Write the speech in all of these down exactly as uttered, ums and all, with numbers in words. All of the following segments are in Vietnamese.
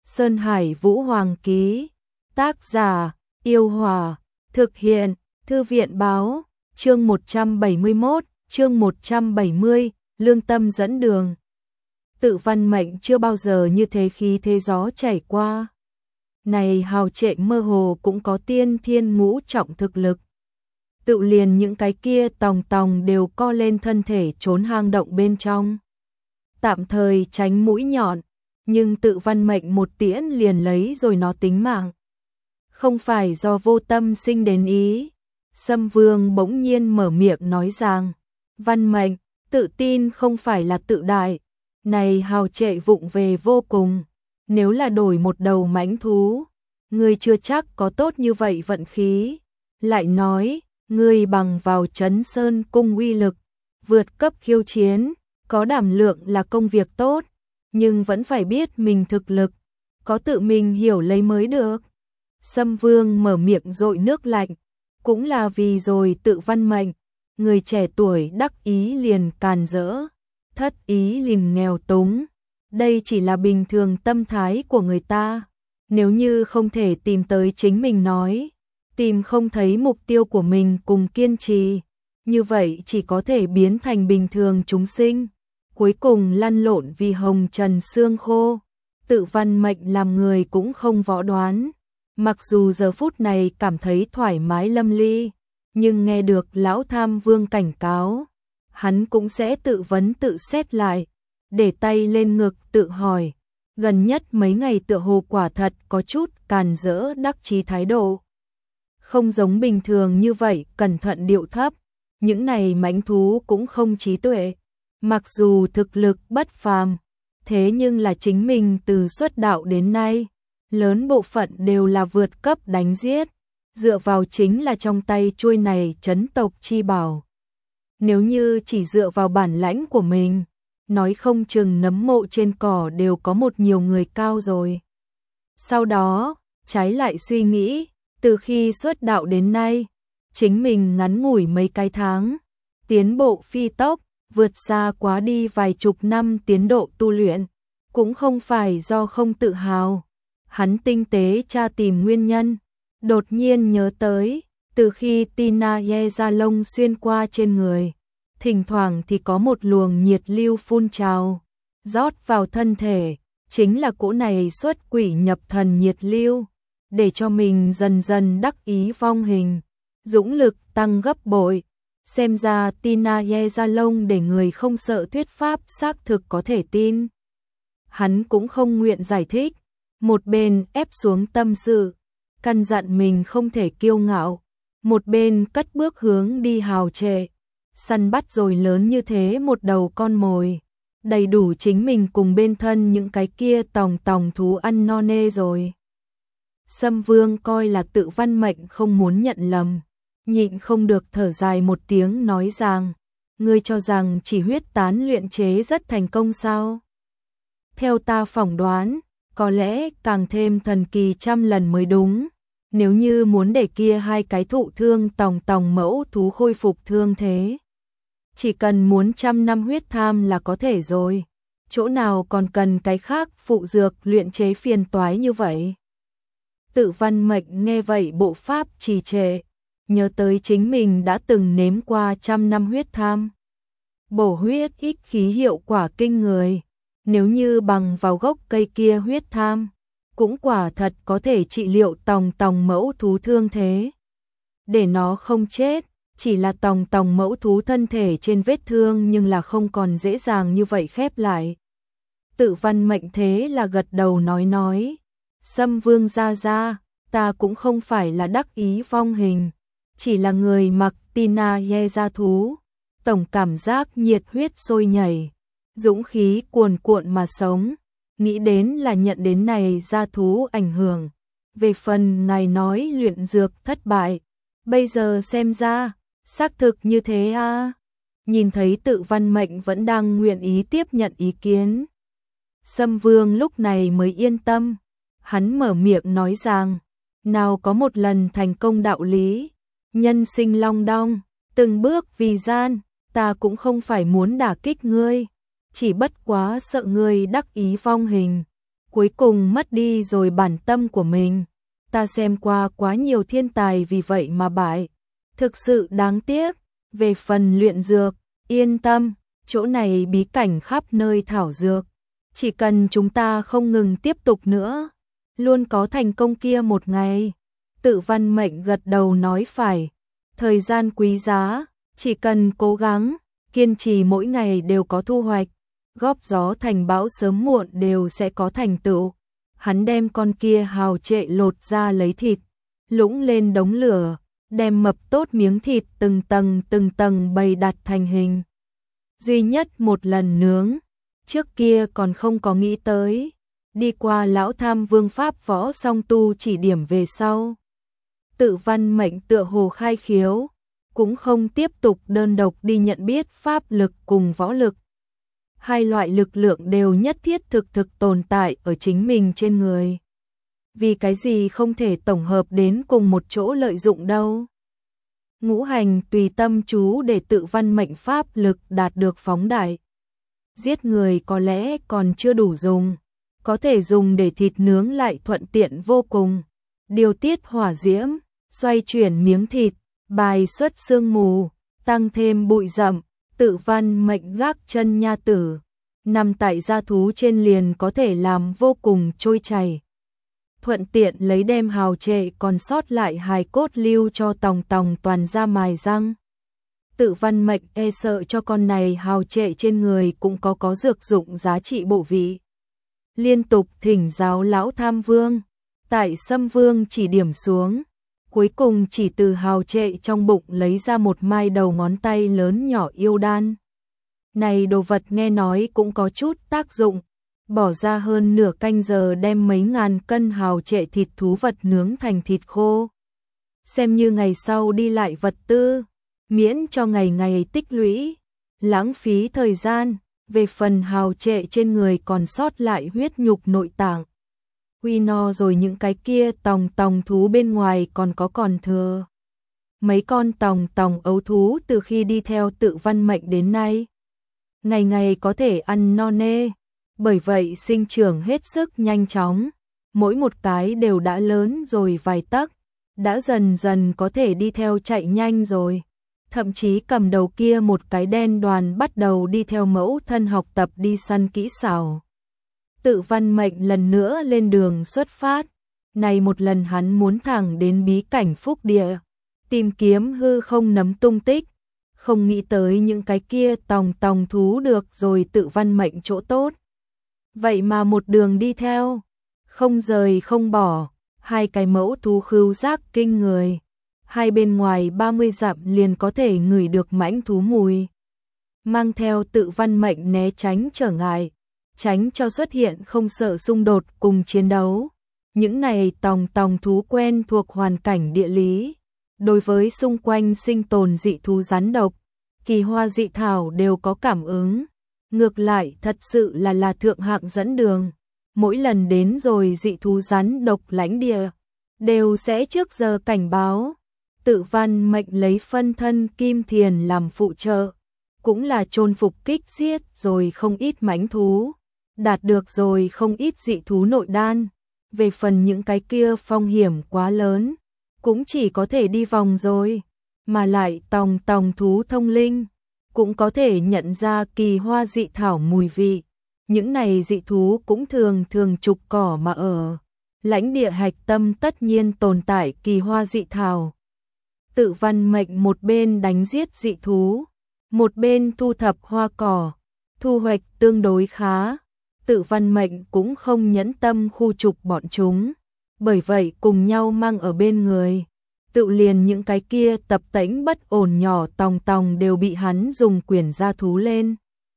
Sơn Hải Vũ Hoàng ký. Tác giả: Yêu Hòa. Thực hiện: Thư viện báo. Chương một trăm bảy mươi mốt, chương một trăm bảy mươi, lương tâm dẫn đường. Tự văn mệnh chưa bao giờ như thế khí thế gió chảy qua. Này hào trệ mơ hồ cũng có tiên thiên ngũ trọng thực lực. Tự liền những cái kia tòng tòng đều co lên thân thể trốn hang động bên trong. Tạm thời tránh mũi nhọn, nhưng tự văn mệnh một tiễn liền lấy rồi nó tính mạng. Không phải do vô tâm sinh đến ý. Sâm Vương bỗng nhiên mở miệng nói rằng, văn mệnh, tự tin không phải là tự đại. Này hào trệ vụng về vô cùng. Nếu là đổi một đầu mãnh thú, ngươi chưa chắc có tốt như vậy vận khí. Lại nói, ngươi bằng vào Trấn Sơn Cung uy lực, vượt cấp khiêu chiến, có đảm lượng là công việc tốt, nhưng vẫn phải biết mình thực lực, có tự mình hiểu lấy mới được. Sâm Vương mở miệng dội nước lạnh, cũng là vì rồi tự văn mệnh, người trẻ tuổi đắc ý liền càn rỡ, thất ý liền nghèo túng. Đây chỉ là bình thường tâm thái của người ta, nếu như không thể tìm tới chính mình nói, tìm không thấy mục tiêu của mình cùng kiên trì, như vậy chỉ có thể biến thành bình thường chúng sinh, cuối cùng lăn lộn vì hồng trần xương khô. Tự văn mệnh làm người cũng không võ đoán, mặc dù giờ phút này cảm thấy thoải mái lâm ly, nhưng nghe được lão tham vương cảnh cáo, hắn cũng sẽ tự vấn tự xét lại, để tay lên ngực tự hỏi, gần nhất mấy ngày tựa hồ quả thật có chút càn rỡ đắc chí thái độ. Không giống bình thường như vậy, cẩn thận điệu thấp, những này mãnh thú cũng không trí tuệ, mặc dù thực lực bất phàm, thế nhưng là chính mình từ xuất đạo đến nay, lớn bộ phận đều là vượt cấp đánh giết, dựa vào chính là trong tay chuôi này trấn tộc chi bảo. Nếu như chỉ dựa vào bản lãnh của mình, nói không chừng nấm mộ trên cỏ đều có một nhiều người cao rồi. Sau đó, trái lại suy nghĩ, từ khi xuất đạo đến nay, chính mình ngắn ngủi mấy cái tháng, tiến bộ phi tốc, vượt xa quá đi vài chục năm tiến độ tu luyện, cũng không phải do không tự hào. Hắn tinh tế tra tìm nguyên nhân, đột nhiên nhớ tới, từ khi Tina Ye ra lông xuyên qua trên người, thỉnh thoảng thì có một luồng nhiệt lưu phun trào, rót vào thân thể, chính là cỗ này xuất quỷ nhập thần nhiệt lưu, để cho mình dần dần đắc ý vong hình, dũng lực tăng gấp bội. Xem ra Tina Ye ra lông để người không sợ thuyết pháp xác thực có thể tin. Hắn cũng không nguyện giải thích, một bên ép xuống tâm sự, căn dặn mình không thể kiêu ngạo, một bên cất bước hướng đi hào trệ. Săn bắt rồi lớn như thế một đầu con mồi, đầy đủ chính mình cùng bên thân những cái kia tòng tòng thú ăn no nê rồi. Sâm Vương coi là tự văn mệnh không muốn nhận lầm, nhịn không được thở dài một tiếng nói rằng, ngươi cho rằng chỉ huyết tán luyện chế rất thành công sao? Theo ta phỏng đoán, có lẽ càng thêm thần kỳ trăm lần mới đúng. Nếu như muốn để kia hai cái thụ thương tòng tòng mẫu thú khôi phục thương thế, chỉ cần muốn trăm năm huyết tham là có thể rồi. Chỗ nào còn cần cái khác phụ dược luyện chế phiền toái như vậy? Tự văn mệnh nghe vậy bộ pháp trì trệ, nhớ tới chính mình đã từng nếm qua trăm năm huyết tham. Bổ huyết ích khí hiệu quả kinh người, nếu như bằng vào gốc cây kia huyết tham, cũng quả thật có thể trị liệu tòng tòng mẫu thú thương thế. Để nó không chết, chỉ là tòng tòng mẫu thú thân thể trên vết thương nhưng là không còn dễ dàng như vậy khép lại. Tự văn mệnh thế là gật đầu nói nói, Sâm Vương ra ra, ta cũng không phải là đắc ý vong hình, chỉ là người mặc Tina Ye ra thú, tổng cảm giác nhiệt huyết sôi nhảy, dũng khí cuồn cuộn mà sống, nghĩ đến là nhận đến này ra thú ảnh hưởng. Về phần ngài nói luyện dược thất bại, bây giờ xem ra, xác thực như thế à. Nhìn thấy tự văn mệnh vẫn đang nguyện ý tiếp nhận ý kiến, Sâm Vương lúc này mới yên tâm, hắn mở miệng nói rằng, nào có một lần thành công đạo lý, nhân sinh long đong, từng bước vì gian, ta cũng không phải muốn đả kích ngươi, chỉ bất quá sợ ngươi đắc ý vong hình, cuối cùng mất đi rồi bản tâm của mình. Ta xem qua quá nhiều thiên tài vì vậy mà bại, thực sự đáng tiếc. Về phần luyện dược, yên tâm, chỗ này bí cảnh khắp nơi thảo dược, chỉ cần chúng ta không ngừng tiếp tục nữa, luôn có thành công kia một ngày. Tự Văn Mệnh gật đầu nói phải, thời gian quý giá, chỉ cần cố gắng, kiên trì mỗi ngày đều có thu hoạch, góp gió thành bão sớm muộn đều sẽ có thành tựu. Hắn đem con kia hào trệ lột ra lấy thịt, lũng lên đống lửa, đem mập tốt miếng thịt từng tầng từng tầng bày đặt thành hình. Duy nhất một lần nướng, trước kia còn không có nghĩ tới, đi qua lão tham vương pháp võ song tu chỉ điểm về sau. Tự Văn Mệnh tựa hồ khai khiếu, cũng không tiếp tục đơn độc đi nhận biết pháp lực cùng võ lực. Hai loại lực lượng đều nhất thiết thực thực tồn tại ở chính mình trên người. Vì cái gì không thể tổng hợp đến cùng một chỗ lợi dụng đâu. Ngũ hành tùy tâm chú để Tự Văn Mệnh pháp lực đạt được phóng đại. Giết người có lẽ còn chưa đủ dùng, có thể dùng để thịt nướng lại thuận tiện vô cùng. Điều tiết hỏa diễm, xoay chuyển miếng thịt, bài xuất sương mù, tăng thêm bụi rậm. Tự Văn Mệnh gác chân nha tử, nằm tại gia thú trên liền có thể làm vô cùng trôi chảy. Thuận tiện lấy đem hào trệ còn sót lại hài cốt lưu cho tòng tòng toàn ra mài răng. Tự Văn Mệnh e sợ cho con này hào trệ trên người cũng có có dược dụng giá trị bổ vị. Liên tục thỉnh giáo lão tham vương, tại Sâm Vương chỉ điểm xuống, cuối cùng chỉ từ hào trệ trong bụng lấy ra một mai đầu ngón tay lớn nhỏ yêu đan. Này đồ vật nghe nói cũng có chút tác dụng, bỏ ra hơn nửa canh giờ đem mấy ngàn cân hào trệ thịt thú vật nướng thành thịt khô. Xem như ngày sau đi lại vật tư, miễn cho ngày ngày tích lũy, lãng phí thời gian. Về phần hào trệ trên người còn sót lại huyết nhục nội tạng, huy no rồi những cái kia tòng tòng thú bên ngoài còn có còn thừa. Mấy con tòng tòng ấu thú từ khi đi theo Tự Văn Mệnh đến nay, ngày ngày có thể ăn no nê, bởi vậy sinh trưởng hết sức nhanh chóng, mỗi một cái đều đã lớn rồi vài tấc, đã dần dần có thể đi theo chạy nhanh rồi. Thậm chí cầm đầu kia một cái đen đoàn bắt đầu đi theo mẫu thân học tập đi săn kỹ xảo. Tự Văn Mệnh lần nữa lên đường xuất phát, này một lần hắn muốn thẳng đến bí cảnh Phúc Địa, tìm kiếm hư không nấm tung tích, không nghĩ tới những cái kia tòng tòng thú được rồi Tự Văn Mệnh chỗ tốt. Vậy mà một đường đi theo, không rời không bỏ, hai cái mẫu thú khứu giác kinh người. Hai bên ngoài ba mươi dặm liền có thể ngửi được mãnh thú mùi. Mang theo Tự Văn Mệnh né tránh trở ngại, tránh cho xuất hiện không sợ xung đột cùng chiến đấu. Những này tòng tòng thú quen thuộc hoàn cảnh địa lý, đối với xung quanh sinh tồn dị thú rắn độc, kỳ hoa dị thảo đều có cảm ứng. Ngược lại thật sự là là thượng hạng dẫn đường. Mỗi lần đến rồi dị thú rắn độc lãnh địa, đều sẽ trước giờ cảnh báo. Tự Văn Mệnh lấy phân thân Kim Thiền làm phụ trợ, cũng là chôn phục kích giết rồi không ít mãnh thú, đạt được rồi không ít dị thú nội đan. Về phần những cái kia phong hiểm quá lớn, cũng chỉ có thể đi vòng rồi, mà lại tòng tòng thú thông linh, cũng có thể nhận ra kỳ hoa dị thảo mùi vị. Những này dị thú cũng thường thường trục cỏ mà ở, lãnh địa hạch tâm tất nhiên tồn tại kỳ hoa dị thảo. Tự Văn Mệnh một bên đánh giết dị thú, một bên thu thập hoa cỏ, thu hoạch tương đối khá. Tự Văn Mệnh cũng không nhẫn tâm khu trục bọn chúng, bởi vậy cùng nhau mang ở bên người. Tự liền những cái kia tập tễnh bất ổn nhỏ tòng tòng đều bị hắn dùng quyền gia thú lên,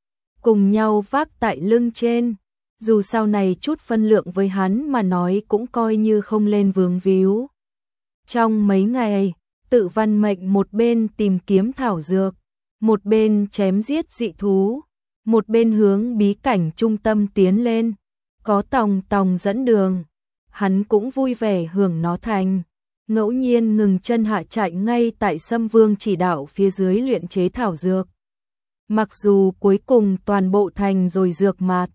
cùng nhau vác tại lưng trên. Dù sau này chút phân lượng với hắn mà nói cũng coi như không lên vướng víu. Trong mấy ngày, Tự Văn Mệnh một bên tìm kiếm thảo dược, một bên chém giết dị thú, một bên hướng bí cảnh trung tâm tiến lên. Có tòng tòng dẫn đường, hắn cũng vui vẻ hưởng nó thành. Ngẫu nhiên ngừng chân hạ trại ngay tại Sâm Vương chỉ đạo phía dưới luyện chế thảo dược. Mặc dù cuối cùng toàn bộ thành rồi dược mạt,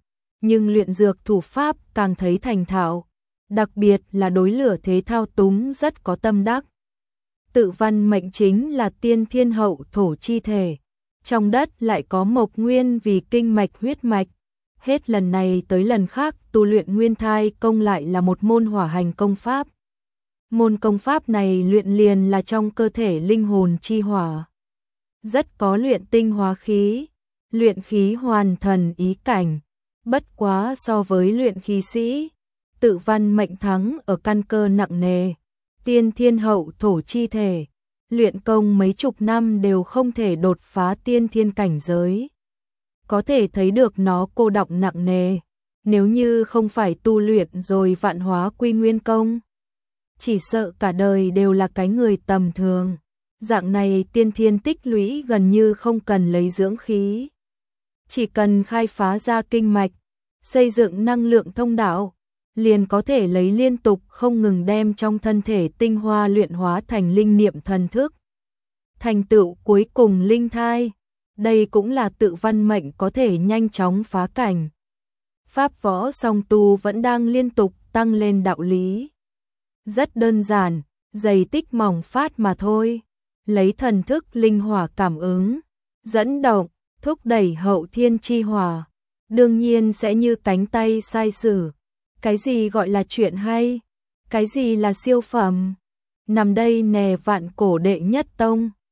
nhưng luyện dược thủ pháp càng thấy thành thạo, đặc biệt là đối lửa thế thao túng rất có tâm đắc. Tự văn mệnh chính là tiên thiên hậu thổ chi thể, trong đất lại có mộc nguyên vì kinh mạch huyết mạch. Hết lần này tới lần khác tu luyện nguyên thai công lại là một môn hỏa hành công pháp. Môn công pháp này luyện liền là trong cơ thể linh hồn chi hỏa. Rất có luyện tinh hóa khí, luyện khí hoàn thần ý cảnh. Bất quá so với luyện khí sĩ, tự văn mệnh thắng ở căn cơ nặng nề. Tiên thiên hậu thổ chi thể, luyện công mấy chục năm đều không thể đột phá tiên thiên cảnh giới. Có thể thấy được nó cô đọng nặng nề, nếu như không phải tu luyện rồi vạn hóa quy nguyên công, chỉ sợ cả đời đều là cái người tầm thường. Dạng này tiên thiên tích lũy gần như không cần lấy dưỡng khí, chỉ cần khai phá ra kinh mạch, xây dựng năng lượng thông đạo, liền có thể lấy liên tục không ngừng đem trong thân thể tinh hoa luyện hóa thành linh niệm thần thức. Thành tựu cuối cùng linh thai, đây cũng là tự văn mệnh có thể nhanh chóng phá cảnh. Pháp võ song tu vẫn đang liên tục tăng lên đạo lý. Rất đơn giản, dày tích mỏng phát mà thôi. Lấy thần thức linh hỏa cảm ứng, dẫn động, thúc đẩy hậu thiên chi hỏa, đương nhiên sẽ như cánh tay sai sử. Cái gì gọi là chuyện hay? Cái gì là siêu phẩm? Nằm đây nè vạn cổ đệ nhất tông.